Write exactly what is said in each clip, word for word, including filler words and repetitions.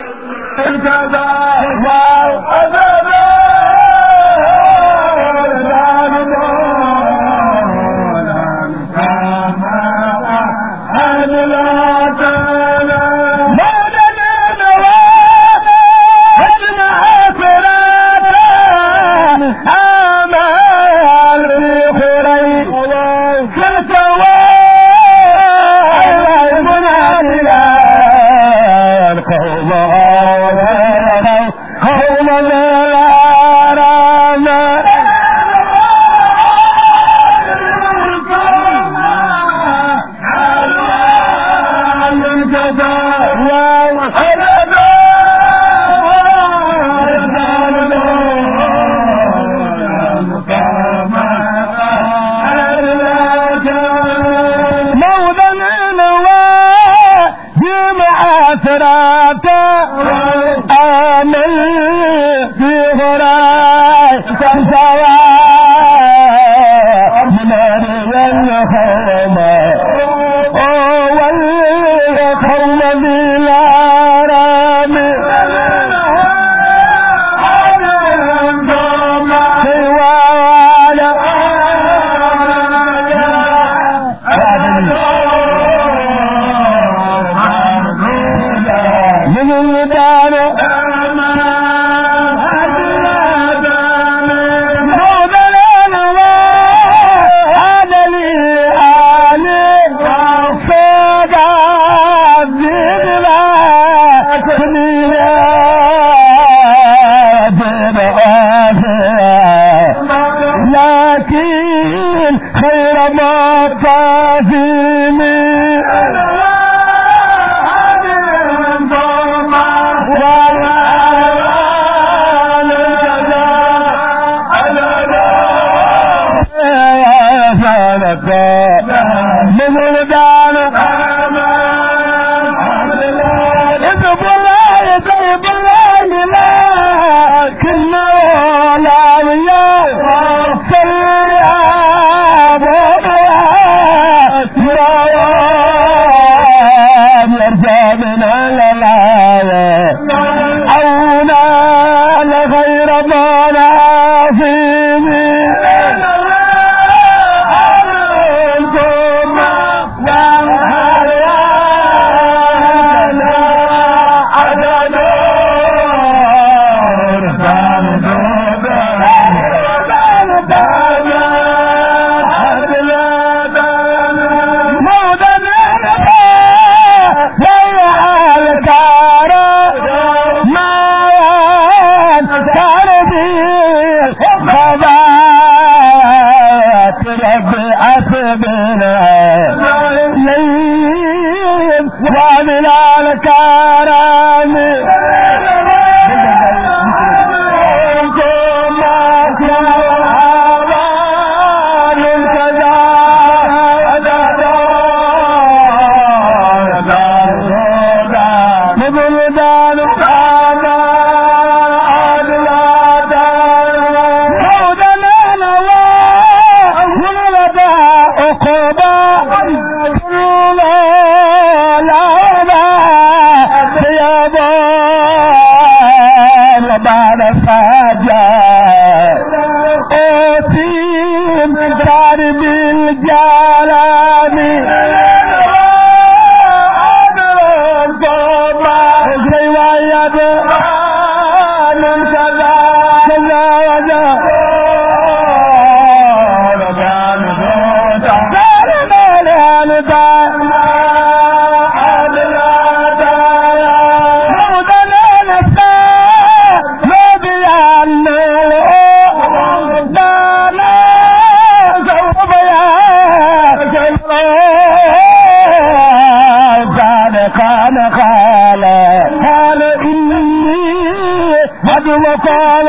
وقال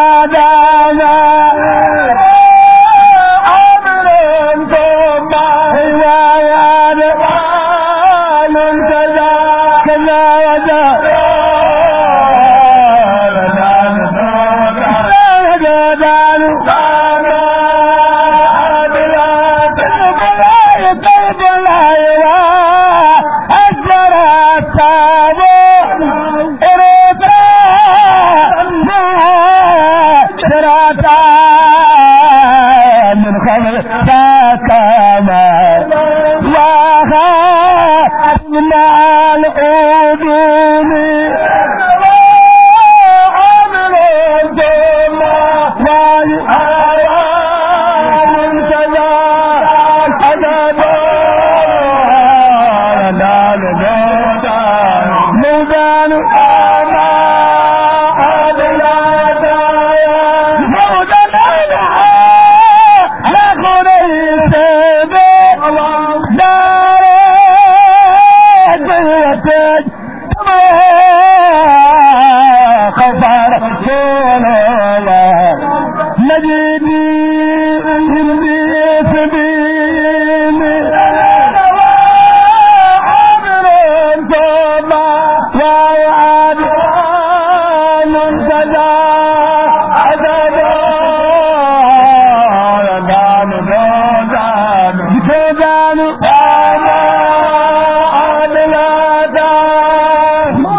آدم عمر ثم حوايا قال كذا كذا وذا It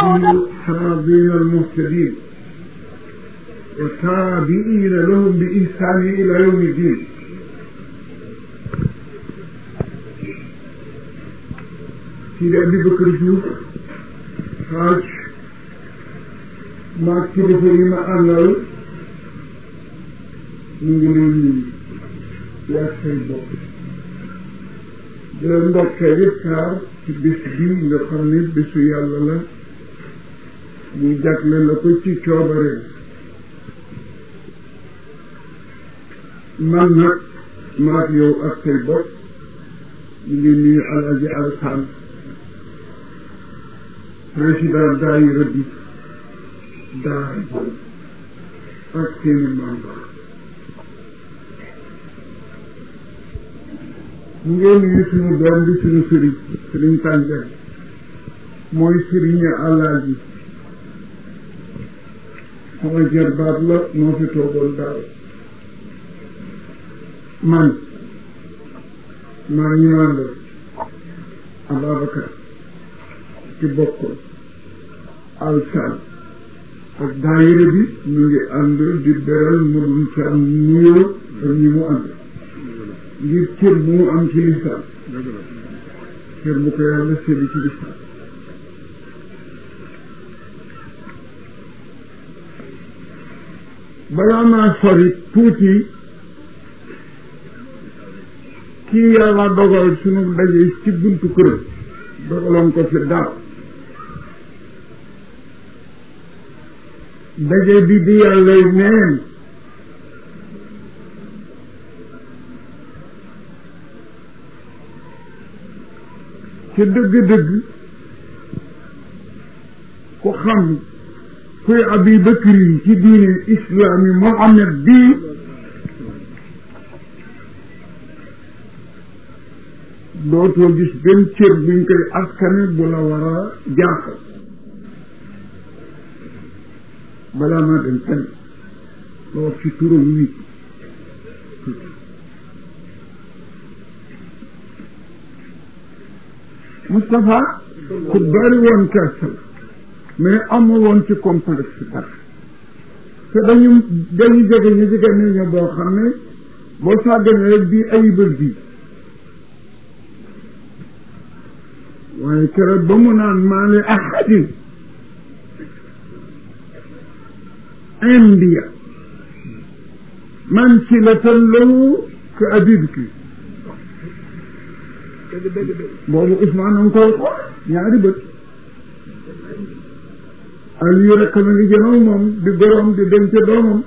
الصراطين المهتدين والتابعين لهم بإحسان إلى يوم الدين. سيدي أبي بكر جوف حاج ما كتب ما أنال نقول يا سيدي dina ndokkee yëpp kaar ci bis bii nga xam ne bisu yàlla la ñu jagle la ko ci coobare man nag maak yow ak say bopp ñu ngi nuyu Alaaji Alassane président daayira bi daara ak seeni membre mu ngeen nuyu suñu doom bi suñu sëriñ sëriñ tànjal mooy sëriñ Alaaji sama jarbaat la moo fi toogoon daaw man maa ñu ànd Ababacar ci bokkoon alsaan ak daayira bi ñu ngi ànd di beral mënum ci am nuyoo ak ñi mu ànd ngir cër bu mu am ci lislaam cër bu ko yàlla séddi ci lislaam balaa maa sori tuuti kii yàlla dogal sunu daje ci buntu kër dogaloon ko fi daaw daje bi di yàlla neen ci dëgg-dëgg ku xam kuy Abi Bakri ci diine islaam yi Muhammad bii dootoo gis benn cër buñ koy askane bu la war a jaaxal balaa maa dem fenn la wax ci turam wi Moustapha ku bari woon kersa la mais amul woon ci complexe dara te dañu dañu jege ñu jege ni ñu boo xam ne boo sàgganee rek bii ayibal bii waaye keroog ba mu naan maa li ahadin india man ci la tallahu ka Abi Bakri boobu Ousmane a ngi koy xool ñaari bët Aliou rek ma ngi jënoo moom di goroom di dem ca doomam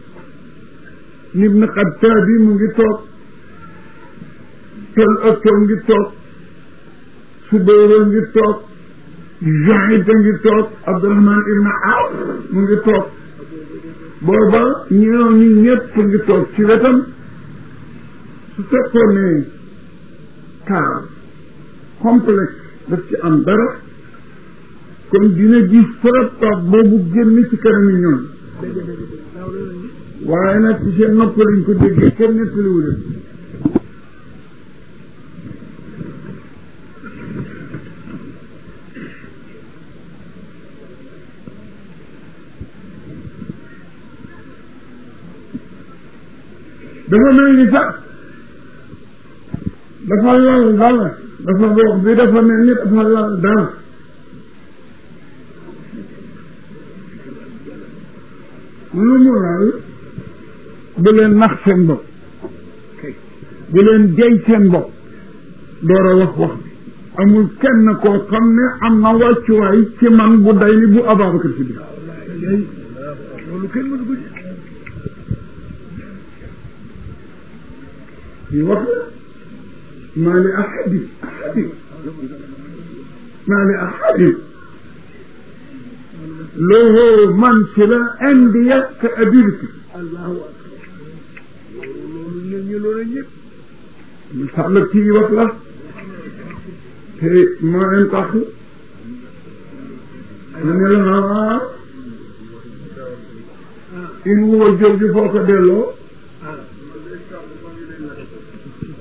Ibn Xattaab bi mu ngi toog tol ak tol ngi toog Subayr ngi toog Zahid ngi toog Abdurahman ibn Awf mu ngi toog booba ñoo ñi ñëpp ngi toog ci wetam su fekkoon ne car complexe daf ci am dara kon dina gis trop toog boobu génn ci kanami ñoom waaye nag ci seen nopp lañ ko déggee kenn nettaliwu leen dafa mel ni sax dafa lal dara dafa wax bi dafa mel ni dafa lal dara lu mu lal bu leen nax seen bopp bu leen jey seen bopp door a wax wax bi amul kenn koo xam ne am na wàccuwaay ci man bu day ni bu Ababacar Si bi loolu kenn mënu ko yi wax maa li ahadin ahadin maa li ahadin lahu mansila indiya ka Abi Bakri allahu akbar loolu ñun ñu loolu ñëpp ñu sax la kii wax la te maa leen tax ma ne la waaw in huwa jóg bi foo ko delloo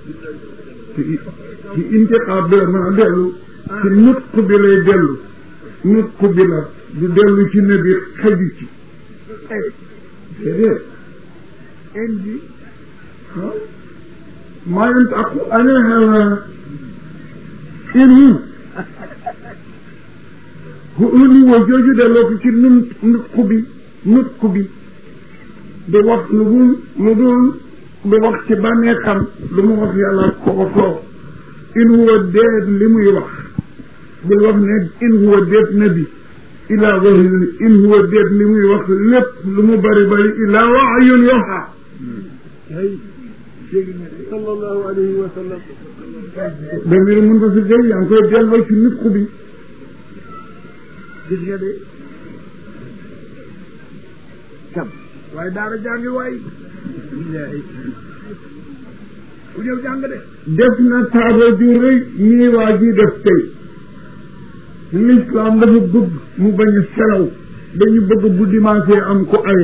ci ci intiqaab bi la mën a dellu ci nutq bi lay dellu nit ku bi la du dellu ci nabi xaju ci déedéet indi maa yantiqu anil hawaa in huwa niveau jooju delloo ko ci nun nutku bi nutku bi du wax lu dul lu dul du wax ci bànneexam lu mu wax yàlla ko waxloo in huwa déet li muy wax bul wax ne in huwa déet nabi ilaa wahyun in huwa déet li muy wax lépp lu mu bari bari ilaa wahyun yuuhaa sallallahu alayhi wa sallam da mbir mun ko si jëy yaa ngi koy delloo ci nutku bi gis nga de kam waaye daara jàngi waay ku ñëw jàng de def na taaba ju rëy ñii waa ji def tey l'islam dafa bëgg mu bañ a selaw dañu bëgg bu dimanche am ku aye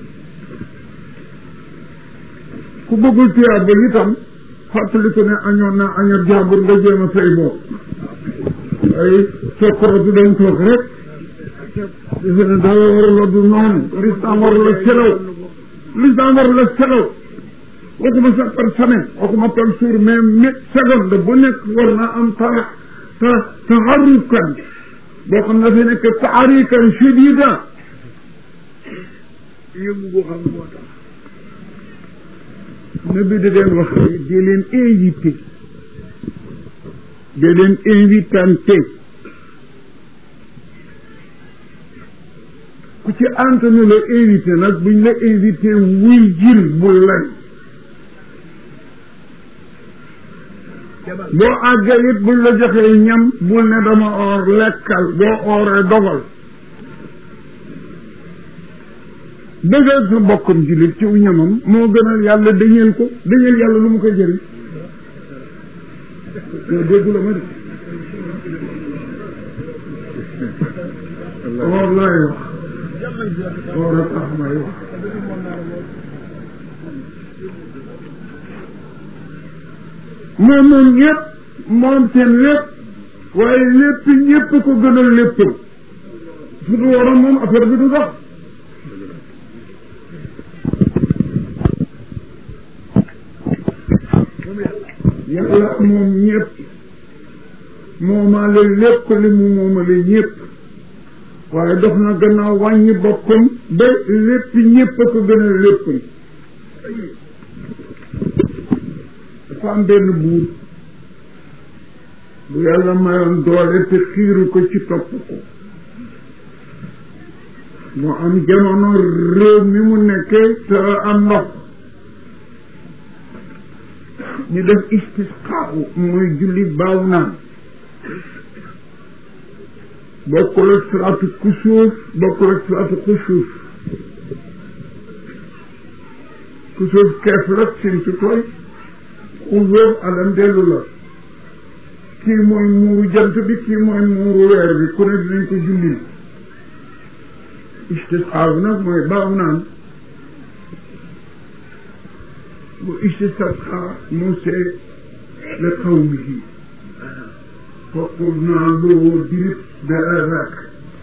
ku bëggul tuyaat ba itam fàttaliku ne añoon naa añor jàmbur nga jéem a fay boo ay sokkoro du dañ toog rek defe ne dara war la du noonu l'islam war la selaw l'islam war la selaw waxuma sax par semaine waxuma par jour mais mét seconde bu nekk war na am ta ta taxarukan boo xam ne dafay nekk taxarikan shadida yëngu boo xam moo tax nabi da leen wax di leen invité da leen invitante ku ci antanu la invité nag buñ la invité wuy jil bul lay boo àggee it buñ la joxee ñam bul ne dama oor lekkal boo ooree dogal dëggal sa bokkam jullit ci ñamam moo gënal yàlla dañeel ko dañeel yàlla lu mu koy jëriñ yow déggu la ma de oor laay wax oor a tax may wax moom moom ñëpp moom seen lépp waaye lépp ñëpp ko gënal lépp su du waroon moom affaire bi du dox yàlla moom ñëpp moomaale lépp li mu moomale ñëpp waaye dox na gannaaw wàññi boppam ba lépp ñëpp ko gënal lépp dafa am benn buur bu yàlla mayoon doole te xiiru ko ci topp ko moo am jamono réew mi mu nekkee te am ndox ñu def istisqaaw mooy julli baaw naan bokkul ak salaatu kusuuf bokkul ak salaatu kusuuf kusuuf keef la sintu koy xusóof alam dellu la kii mooy muuru jant bi kii mooy muuru weer bi ku ne dinañ ko julli istisqaaw nag mooy baaw naan bu istisqa Muusaa li qawmihi faqulnaa lahu idrib bi'asaaka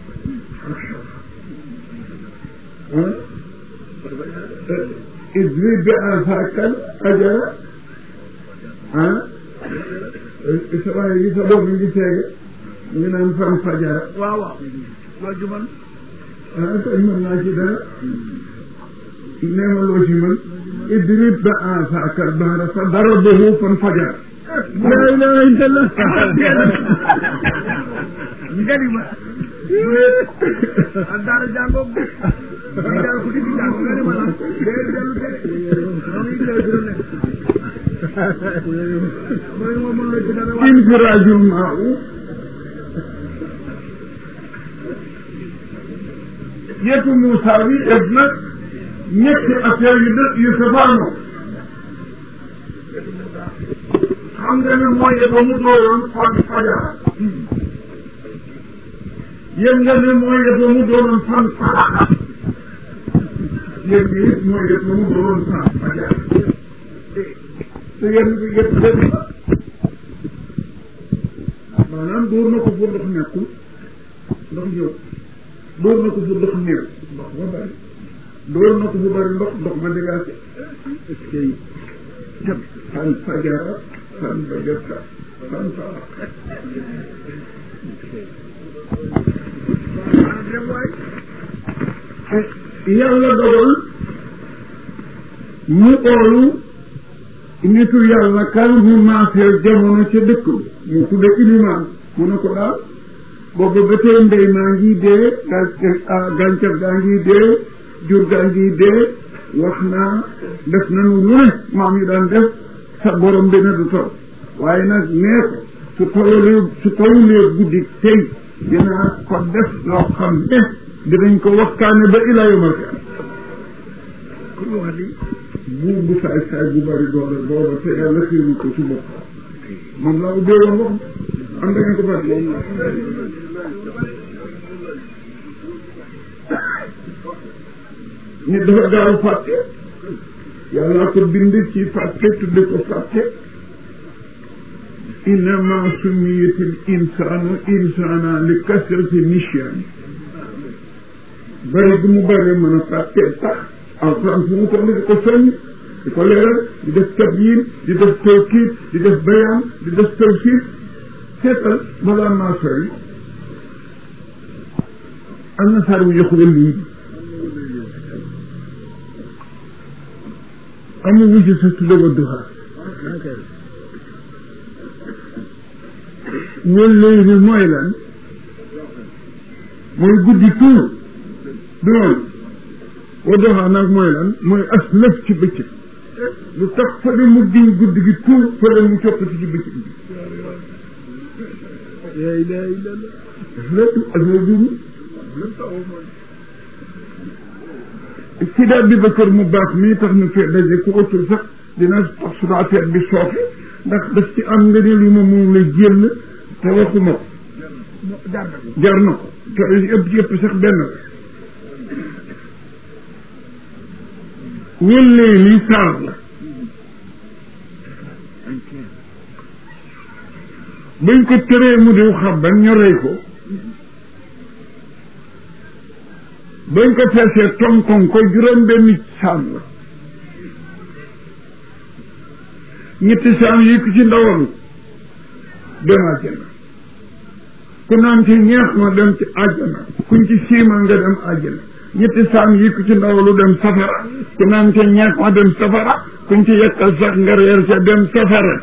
idrib bi'asaaka al-hajara ah sa waaye gi sa bopp ngi seege ngi naan fan fajara waaw waaw loo ci mën ah tey mën naa ci dara nee ma loo ci mën idrib bi'asaaka al-bahra fa darabahu fanfajara laa ilaaha illallah ngari ma ak daara jàngoo bi daal ku dikk jàng ngari ma la dee dellu tere noonu yi dee dina nekk mooy moom mën la ci dara wax infiraajul maa yetu Muusaa bi def na ñetti affaire yu dë yu safaanoo xam nga ne mooy ba mu dooroon fan fajar yéen nga ne mooy ba mu dooroon fan fajar yéen nga it mooy ba mu dooroon fan fajar te yéen bi yëpp dëgg maanaam dóor na ko bu ndox nekkul ndox ñëw dóor na ko fu ndox néew ndox ma bari dóor na ko fu bari ndox ndox ma dégagé jam fan fajara fan bajata fan faa yàlla dogal mu oolu nitu yàlla kan mu maaseel jamono ca dëkk mu tudde ilimaan mu ne ko daal boobu ba tey mbéy maa ngi dee gàncax gaa ngi dee jur gaa ngi dee wax naa def nañu lu ne maam yi daan def sa borom bi ne du taw waaye nag nee ko su tawulee su tawulee guddi tey dinaa ko def loo xam ne dinañ ko waxtaane ba ilaa yomal ke buur bu saay saay bu bari doole booba te yàlla xiiru ko ci bopp moom laa ubbee woon wax am da ngeen ko bari nit dafa gaaw fàtte yàlla ko bind ci fàtte tudde ko fàtte innama summiyatil insaanu insaana li kasrati nisyan bari bi mu bari mën a fàtte tax alquran fu mu toll di ko soññ di ko leeral di def tabyin di def tawkiid di def bayaan di def tawsiif seetal balaa maa sori am na saar bu jox wëllu amu wuju sa tudde Wadduha wal layli mooy lan mooy guddi tuur du noonu Wadduha nag mooy lan mooy as lëf ci bëccëg lu tax fële mu diñ guddi gi tuur fële mu coppati ci bëccëg bi Sidi Abubakar mu baax mii tax ñu fee daje ku ëttul sax dina tax suñu affaire bi sooxe ndax daf ci am nga ne li ma moom la jël te waxuma ko jar na ko te ëpp yëpp sax benn la wëllee lii saar la bañ ko tëree mu diw xabban ñu rey ko bañ ko feesee tonkon ko juróom benn saam la ñetti saam yi ku ci ndawal dem àjjana ku naan ci ñeex ma dem ci àjjana kuñ ci siima nga dem àjjana ñetti saam yi ku ci ndawalu dem safara ku naan ci ñeex ma dem safara kuñ ci yekkal sax nga reer ca dem safara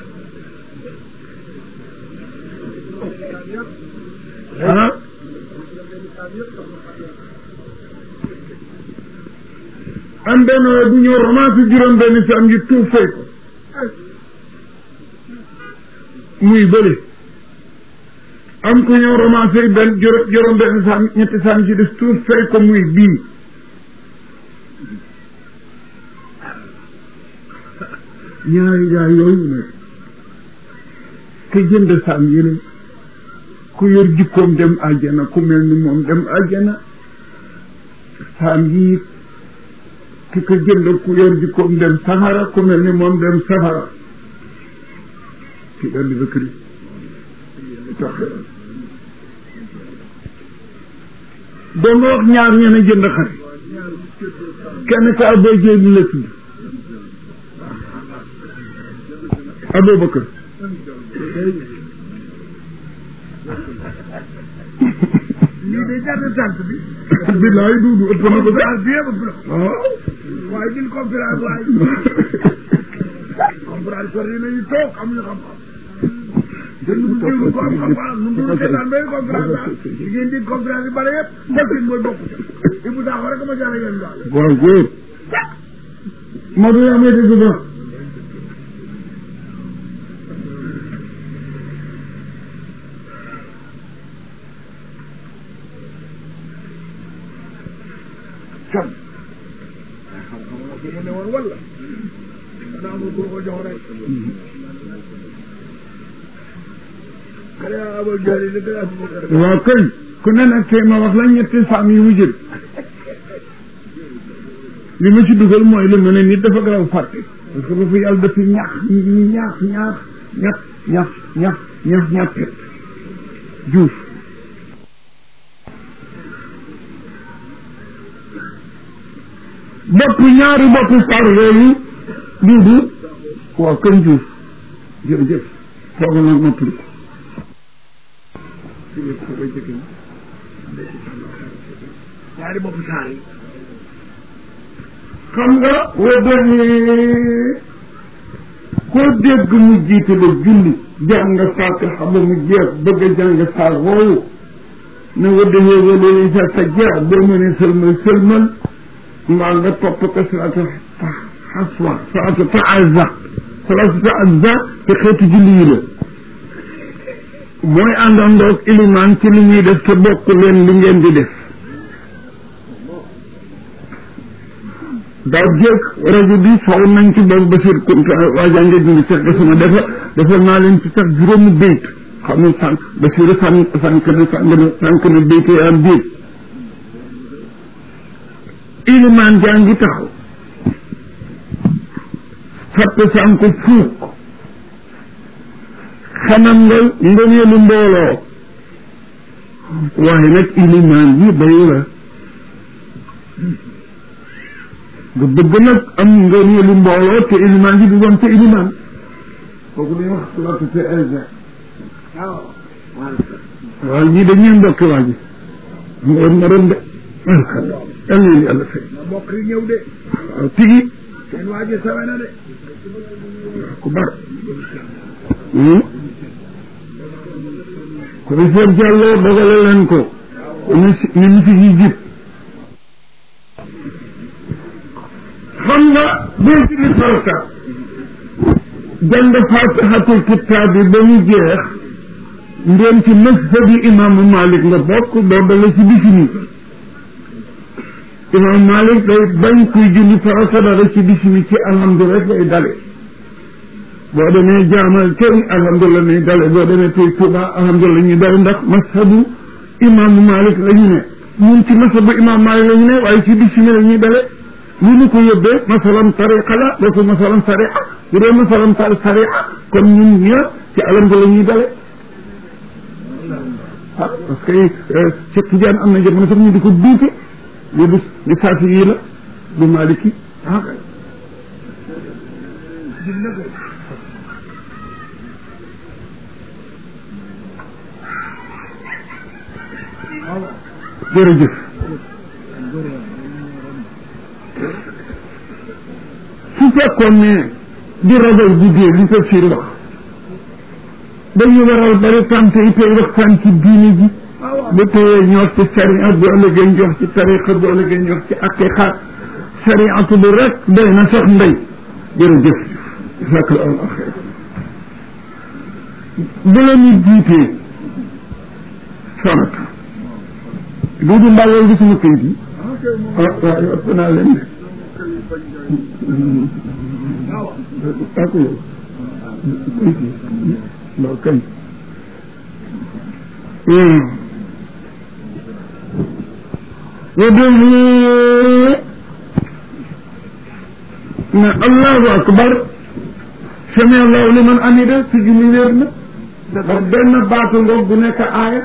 ah am benn bu ñëw romancé juróom benn saam yi tuub fay ko muy bële am ku ñëw romancé benn juróom benn saam ñetti saam ci des tuub fay ko muy bii ñaari gaa yooyu nag ke jënd saam yeneen ku yor jikkoom dem àjjana ku mel ni moom dem àjjana saam yii ki ko jënd ku yor jikkoom dem safara ku mel ni moom dem safara ki daldi bëkkëri toxe doo nga wax ñaar ñeen a jënd xare kenn ka Abou Jéy la tudd Aboubacar lii de jàdd tànt bi bilaay duudu ëpp na ko sax bien ëpp na waaw waaye jël conférence waaye conférence sori nañu toog amuñu xam-xam déglu déglu ko am xam-xam nu mu seetaan benn conférence daal li ngeen di conférence yi bare yëpp bokkin mooy bokku Ibou Sakho rek ma jàll yéen daal waaw góor Madou yaa may dégg ba sam xam-xam la fi mu ne woon wala danaa amul pour ko jox rek xale yaa abal jaari li dara waaw kay ku ne nag kay ma wax la ñetti saam yi mu jël li ma ci dugal mooy li ma ne nit dafa garaw fàtte parce que ba fa yàlla dafa ñaax ñaax ñaax ñax ñax ñax ñax ñax juuf bopp ñaari bopp saar yooyu duudu waaw kën juuf jërëjëf foog na noppali ko ñaari bopp saar yi xam nga wëddani koo dégg mu jiite la julli jàng nga Faatiha ba mu jeex bëgg a jàng saar woowu ne wëddani wëddani sa sa jeex boo mënee sëlmal sëlmal mbaa nga topp ko salaatu xaswa salaatu taazza salaatu taazza te xeetu julli yi la mooy àndandoog ilimaan ci li ñuy def te bokk leen li ngeen di def daaw jéeg rajo bi faw nañ ci boobu Basiir Kunta waajaa nga dindi sax ba sama defa dafa naa leen ci sax juróomi béyt xam ne sànq Basiir sànq sànq na sànq na béyt yi am biir ilimaan jaa ngi taxaw sappe sànq fuuk xanam nga ngëneelu mbooloo waaye nag ilimaan yi bayu la nga bëgg nag am ngëneelu mbooloo te ilimaan ji du doon te ilimaan kooku dañuy wax salaatu te elga waaw ñii dañuy mbokki waa ji ngoon maroon de yal na yàlla fay mbokk yi ñëw de waaw tigi seen waa ji sawe na de ku bar commissaire Diallo dogale leen ko ñu ñu si yi jib xam nga boo ci li farata jàng Faatihatul kitaab bi ba mu jeex ndeen ci mazhabi imaamu Malik nga bokk doo dale ci bisimi imaamu Malik day bañ kuy julli farata dara ci bisimi ci alhamdulilah rek lay dale boo demee jaamal kenn alhamdulilah ñuy dale boo demee tey Tuuba alhamdulilah ñuy dale ndax mazhabu imaamu Malik la ñu ne ñun ci mazhabu imaamu Malik la ñu ne waaye ci bisimi la ñuy dale ñu ni ko yóbbee masalan tariqa la dootu masalan sariya bu dee masalan sariya kon ñun ñëpp ci alhamdulilah ñuy dale ah parce que Cheikh Tidiane am na jamono sax ñu di ko duute li du li saafi yi la du maliki ah kay jërëjëf su fekkoon ne di ragal guddee li ko fiir wax dañu waral bari tante yi tey waxtaan ci diine ji ba teyee ñu wax ci sariya bu ëllëgee ñu wax ci tariqa bu ëllëgee ñu wax ci aqiqa sariatu bi rek doy na sax ndey jërëjëf jazakallahu allah xeyr bu la ñu jiitee sonata duudu mbàllal gi suma këyit yi ah waaw ëpp naa leen de ak yow loolu kañ ودعي na allahu akbar sami allahu liman amida si julli wér na ndax benn baatu ngoog bu nekk aaya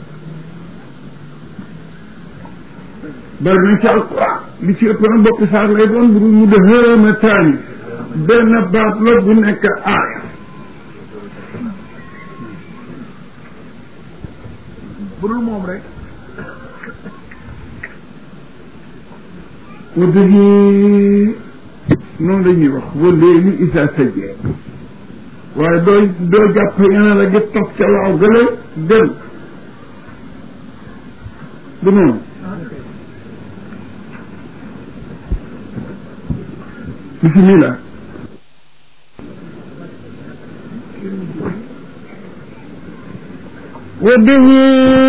bari na ci alquran li ci ëpp na bokk saar lay doon bu mu de hërëma taani benn baat la bu nekk aaya bu dul moom rek wadda gi noonu la ñuy wax wëlléegi isa sajee waaye doo doo jàpp yana la gi topp ca waaw gële dem du noonu bismillah wadda gi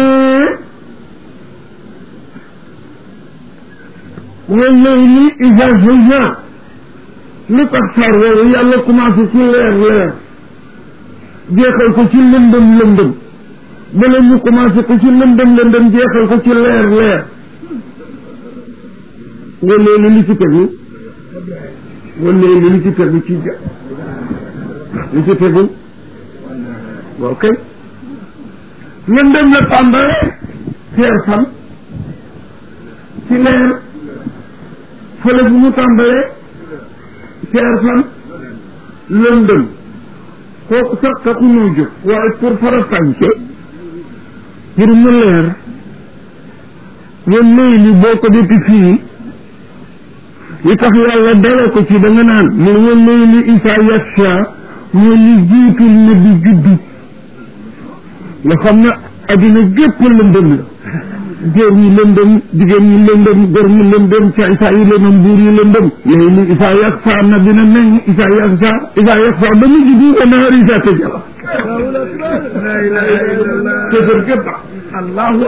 wëlléegi isa sajee lu tax saar woowu yàlla commencé ci leer leer jeexal ko ci lëndëm lëndëm bala ñu commencé ko ci lëndëm lëndëm jeexal ko ci leer leer wala li ci tegu wala li ci tegu ci ja li ci tegu waaw kay lëndëm la tàmbale teer fan ci leer fële bu mu tàmbalee ceer fan lëndëm kooku sax taxu noo jóg waaye pour faratànce pour mu leer wan léegi li boo ko defi fii li tax yàlla dala ko ci da nga naan mu wan léegi li isa yaksha mooy li jiitul na di juddu nga xam ne addina gépp lëndëm la góor ñi lëndëm jigéen ñi lëndëm góor ñi lëndëm caay saa yi lëndëm buur yi lëndëm léegi ni isa yaksa na dina meññ isa yaksa isa yaksa ba mu juddu wa naar isa tëjala la ilaha illallah kéefër gépp allahu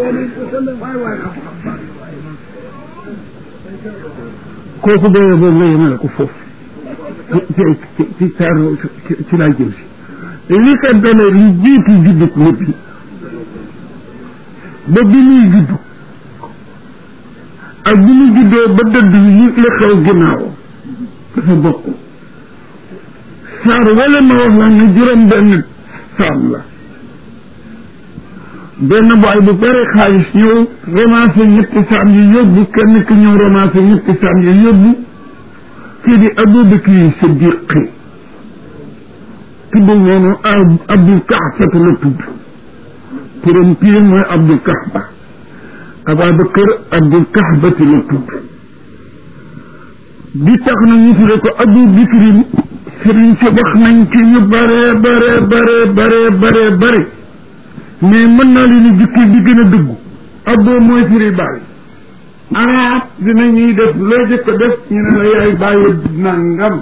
kooku doyee boobu nga yemale ko foofu ci ci ci saar ci laa jëm si li ko dalee li jiitu juddu nit bi ba bi muy juddu ak bi muy juddoo ba dëdd li la xew ginnaaw dafa bokk saar wala ma wax la ne juróom benn saam la benn boy bu bare xaalis ñëw ramassé ñetti saam yi yóbbu kenn ki ñëw ramassé ñetti saam yi yóbbu kii di Abubakar Siddiq tudd noonu Abdul Kahfata la tudd turam pii mooy Abdul Kahba Abubakar Abdul Kahbati la tudd di tax na ñu tudde ko Abubakrin sëriñ si wax nañ ci ñu bare bare bare bare bare bare mais mën naa leen ni jukki bi gën a dëggu aboo mooy firi bàyyi arab dina ñuy def loo jëkk def ñu ne la yaay bàyyi nangam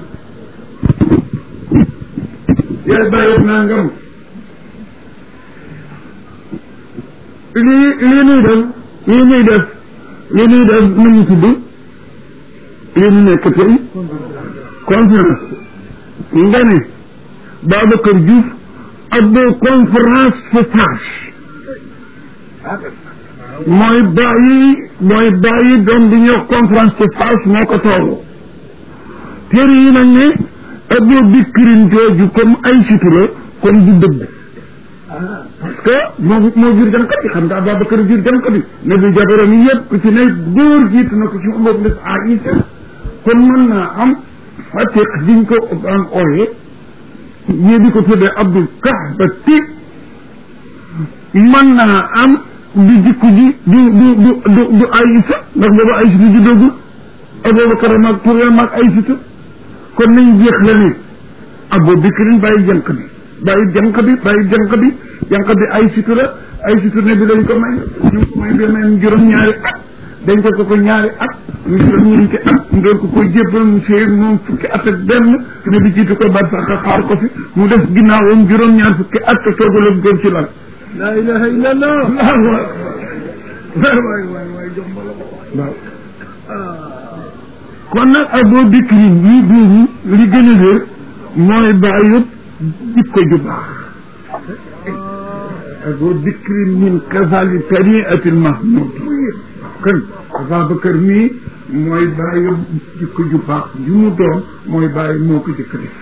yaay bàyyi nangam lii lii nuy def lii nuy def lii nuy def nu ñu tudd lii nu nekk tey conférence nga ne Babacar Diouf abbo conférence fa sage mooy bàyyi mooy bàyyi doom bi ñëw conférence fa sage moo ko toolu téere yi nag ne abbo bikkirin jooju comme ay sutura kon du dëgg parce que moo moo jur jànkat bi xam nga Babacar jur jànkat bi ne bi jabaram yi yëpp ku ci ne góor jiitu na ko ci umar def Aïcha kon mën naa am fatiq diñ ko am ooye ñii di ko tuddee Abdul Kahbati mën naa am du jikko ji du du du du du Aïssa ndax boobu Aïssa du juddagul Abubakar mag Tuure mag Aïssa kon nañ jeex la ne Abu Bakrin bàyyi jànq bi bàyyi jànq bi bàyyi jànq bi jànq bi Aïssa la Aïssa ne bi dañ ko may ñu ko may ba may juróom-ñaari at dañ ko ko ko ñaari at mu juróom-ñeenti at mu doon ko koy jébbal mu séy moom fukki at ak benn ne bi jiitu ko bar sax xaar ko fi mu def ginnaawam juróom-ñaar fukki at te toogalam góor ci lal la ilaha illallah waay waay waay jox ma la ko waaw kon nag Abu Bakri bii boobu li gën a wér mooy bàyyut jikko ju baax Abu Bakri min kasali tariatil mahmud kon Abubakar mii mooy bàyyi jikko ju baax ju mu doon mooy bàyyi moo ko jëkk def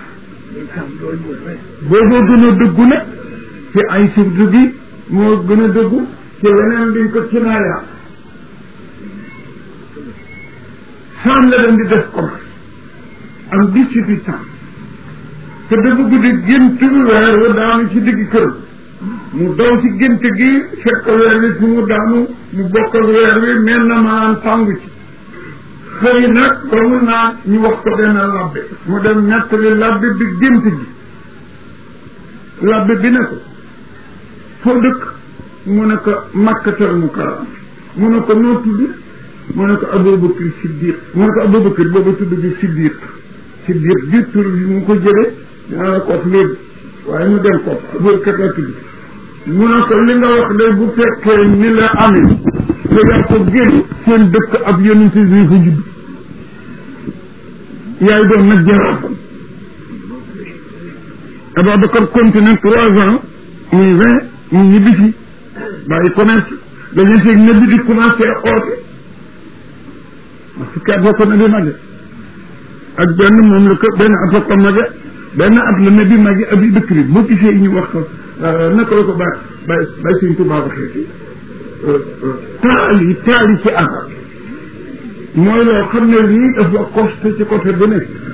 booboo gën a dëggu nag ci ay sirdu gi moo gën a dëggu ci weneen liñ ko ci naaya saam la dem di def commerce am dix-huit ans te dafa guddi gént weer wa daanu ci digg kër mu daw ci gént gi fekk weer wi fu mu daanu mu bokk ak weer wi mel na maanaam tàngu ci xëy nag ba mu naan ñu wax ko benn labbe mu dem nettali labbe bi gént gi labbe bi ne ko foo dëkk mu ne ko Makkatal Mukarram mu ne ko noo tudd mu ne ko Abubakar Siddiq mu ne ko Abubakar boobu tudd bi Siddiq Siddiq bi tur bi mu ko jëlee dina la ko wax léegi waaye mu dem ko Abubakar la tudd mu ne ko li nga wax de bu fekkee ni la amee te yaa ko génn seen dëkk ab yonent bi ko judd yaay doon nag jaraafam Abubakar continué trois ans muy vingt mu ñibbi si bàyyi commerce dañu fekk nabi di commencé oote fukki at la ko nabi mage ak benn moom la ko benn at la ko mage benn at la nabi mage Abi Bakri boo gisee ñu wax ko naka la ko ba bay bay Sëñ Tuubaa waxee taali taali ci arab mooy loo xam ne lii dafa costé ci côté bu ne